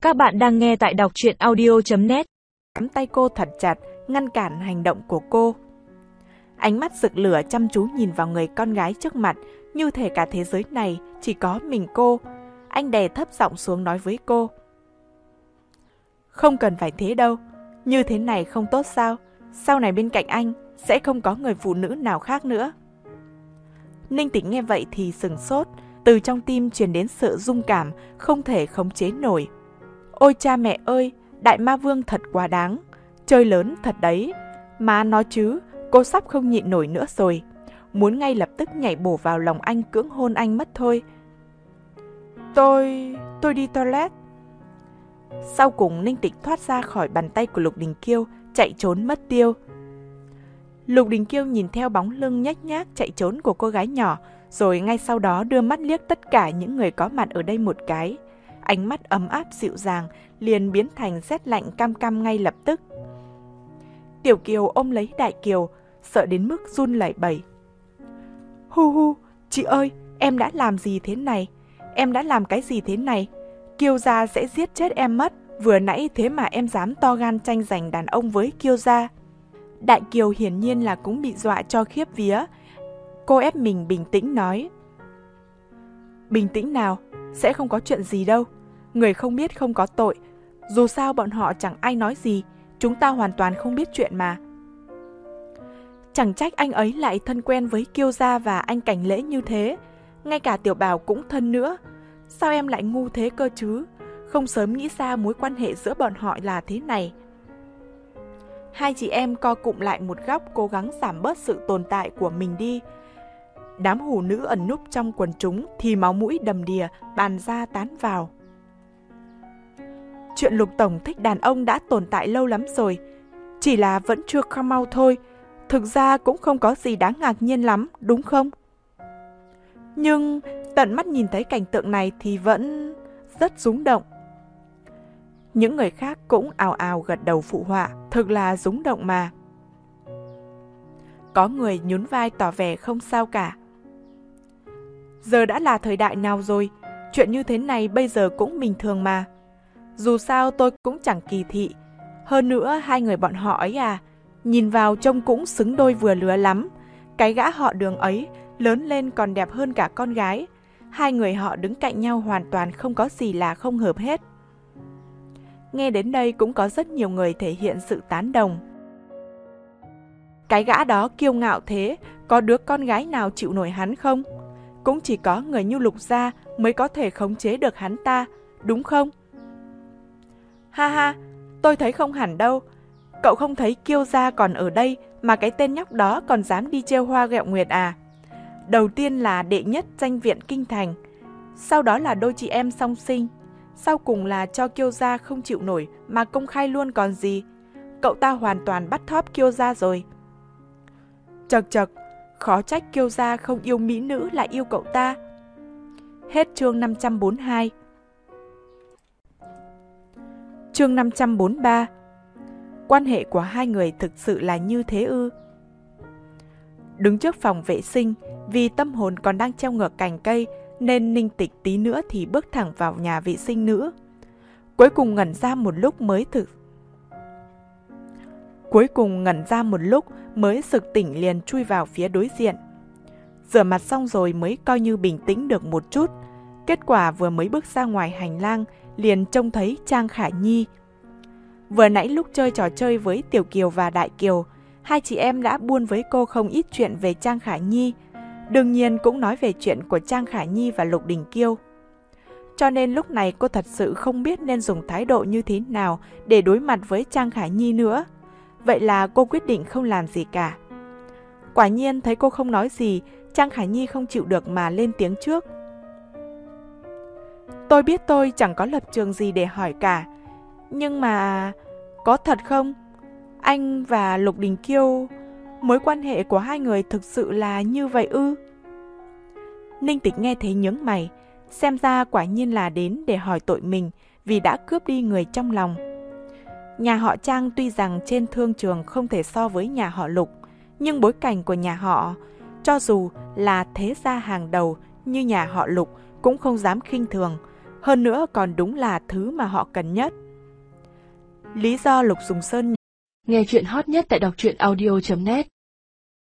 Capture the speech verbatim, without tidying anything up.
Các bạn đang nghe tại đọc truyện audio chấm net. Nắm tay cô thật chặt, ngăn cản hành động của cô. Ánh mắt rực lửa chăm chú nhìn vào người con gái trước mặt, như thể cả thế giới này chỉ có mình cô. Anh đè thấp giọng xuống nói với cô. Không cần phải thế đâu, như thế này không tốt sao? Sau này bên cạnh anh sẽ không có người phụ nữ nào khác nữa. Ninh Tĩnh nghe vậy thì sừng sốt, từ trong tim truyền đến sự rung cảm không thể khống chế nổi. Ôi cha mẹ ơi, đại ma vương thật quá đáng, chơi lớn thật đấy. Má nói chứ, cô sắp không nhịn nổi nữa rồi, muốn ngay lập tức nhảy bổ vào lòng anh cưỡng hôn anh mất thôi. Tôi... tôi đi toilet. Sau cùng Ninh Tĩnh thoát ra khỏi bàn tay của Lục Đình Kiêu, chạy trốn mất tiêu. Lục Đình Kiêu nhìn theo bóng lưng nhếch nhác chạy trốn của cô gái nhỏ, rồi ngay sau đó đưa mắt liếc tất cả những người có mặt ở đây một cái. Ánh mắt ấm áp dịu dàng liền biến thành rét lạnh cam cam ngay lập tức. Tiểu Kiều ôm lấy Đại Kiều, sợ đến mức run lẩy bẩy. Hu hu, chị ơi, em đã làm gì thế này? Em đã làm cái gì thế này? Kiêu gia sẽ giết chết em mất. Vừa nãy thế mà em dám to gan tranh giành đàn ông với Kiêu gia. Đại Kiều hiển nhiên là cũng bị dọa cho khiếp vía. Cô ép mình bình tĩnh nói. Bình tĩnh nào, sẽ không có chuyện gì đâu. Người không biết không có tội. Dù sao bọn họ chẳng ai nói gì, chúng ta hoàn toàn không biết chuyện mà. Chẳng trách anh ấy lại thân quen với Kiêu gia và anh Cảnh Lễ như thế. Ngay cả Tiểu Bảo cũng thân nữa. Sao em lại ngu thế cơ chứ? Không sớm nghĩ ra mối quan hệ giữa bọn họ là thế này. Hai chị em co cụm lại một góc, cố gắng giảm bớt sự tồn tại của mình đi. Đám hủ nữ ẩn núp trong quần chúng thì máu mũi đầm đìa, bàn ra tán vào. Chuyện Lục Tổng thích đàn ông đã tồn tại lâu lắm rồi, chỉ là vẫn chưa come out thôi. Thực ra cũng không có gì đáng ngạc nhiên lắm, đúng không? Nhưng tận mắt nhìn thấy cảnh tượng này thì vẫn rất rúng động. Những người khác cũng ào ào gật đầu phụ họa, thực là rúng động mà. Có người nhún vai tỏ vẻ không sao cả. Giờ đã là thời đại nào rồi, chuyện như thế này bây giờ cũng bình thường mà. Dù sao tôi cũng chẳng kỳ thị. Hơn nữa hai người bọn họ ấy à, nhìn vào trông cũng xứng đôi vừa lứa lắm. Cái gã họ Đường ấy lớn lên còn đẹp hơn cả con gái. Hai người họ đứng cạnh nhau hoàn toàn không có gì là không hợp hết. Nghe đến đây cũng có rất nhiều người thể hiện sự tán đồng. Cái gã đó kiêu ngạo thế, có đứa con gái nào chịu nổi hắn không? Cũng chỉ có người như Lục gia mới có thể khống chế được hắn ta, đúng không? Ha ha, tôi thấy không hẳn đâu. Cậu không thấy Kiêu gia còn ở đây mà cái tên nhóc đó còn dám đi trêu hoa ghẹo nguyệt à? Đầu tiên là đệ nhất danh viện kinh thành, sau đó là đôi chị em song sinh, sau cùng là cho Kiêu gia không chịu nổi mà công khai luôn còn gì. Cậu ta hoàn toàn bắt thóp Kiêu gia rồi. Chật chật, khó trách Kiêu gia không yêu mỹ nữ lại yêu cậu ta. Hết chương năm trăm bốn mươi hai. Chương năm trăm bốn mươi ba. Quan hệ của hai người thực sự là như thế ư? Đứng trước phòng vệ sinh, vì tâm hồn còn đang treo ngược cành cây nên Ninh Tịch tí nữa thì bước thẳng vào nhà vệ sinh nữ. Cuối cùng ngẩn ra một lúc mới thực Cuối cùng ngẩn ra một lúc mới sực tỉnh liền chui vào phía đối diện. Rửa mặt xong rồi mới coi như bình tĩnh được một chút. Kết quả vừa mới bước ra ngoài hành lang liền trông thấy Trang Khả Nhi. Vừa nãy lúc chơi trò chơi với Tiểu Kiều và Đại Kiều, hai chị em đã buôn với cô không ít chuyện về Trang Khả Nhi. Đương nhiên cũng nói về chuyện của Trang Khả Nhi và Lục Đình Kiêu. Cho nên lúc này cô thật sự không biết nên dùng thái độ như thế nào để đối mặt với Trang Khả Nhi nữa. Vậy là cô quyết định không làm gì cả. Quả nhiên thấy cô không nói gì, Trang Khả Nhi không chịu được mà lên tiếng trước. Tôi biết tôi chẳng có lập trường gì để hỏi cả. Nhưng mà... có thật không? Anh và Lục Đình Kiêu... mối quan hệ của hai người thực sự là như vậy ư? Ninh Tịch nghe thấy nhướng mày. Xem ra quả nhiên là đến để hỏi tội mình vì đã cướp đi người trong lòng. Nhà họ Trang tuy rằng trên thương trường không thể so với nhà họ Lục, nhưng bối cảnh của nhà họ, cho dù là thế gia hàng đầu như nhà họ Lục cũng không dám khinh thường. Hơn nữa còn đúng là thứ mà họ cần nhất. Lý do Lục Sùng Sơn Nghe chuyện hot nhất tại đọc truyện audio chấm net